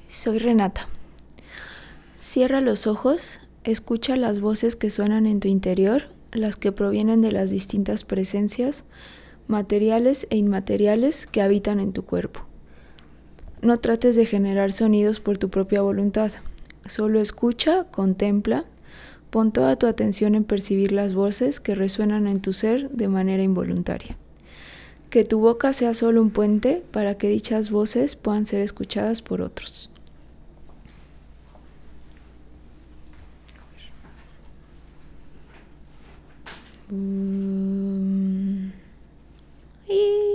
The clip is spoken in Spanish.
Soy Renata. Cierra los ojos, escucha las voces que suenan en tu interior, las que provienen de las distintas presencias, materiales e inmateriales que habitan en tu cuerpo. No trates de generar sonidos por tu propia voluntad. Solo escucha, contempla, pon toda tu atención en percibir las voces que resuenan en tu ser de manera involuntaria. Que tu boca sea solo un puente para que dichas voces puedan ser escuchadas por otros. Y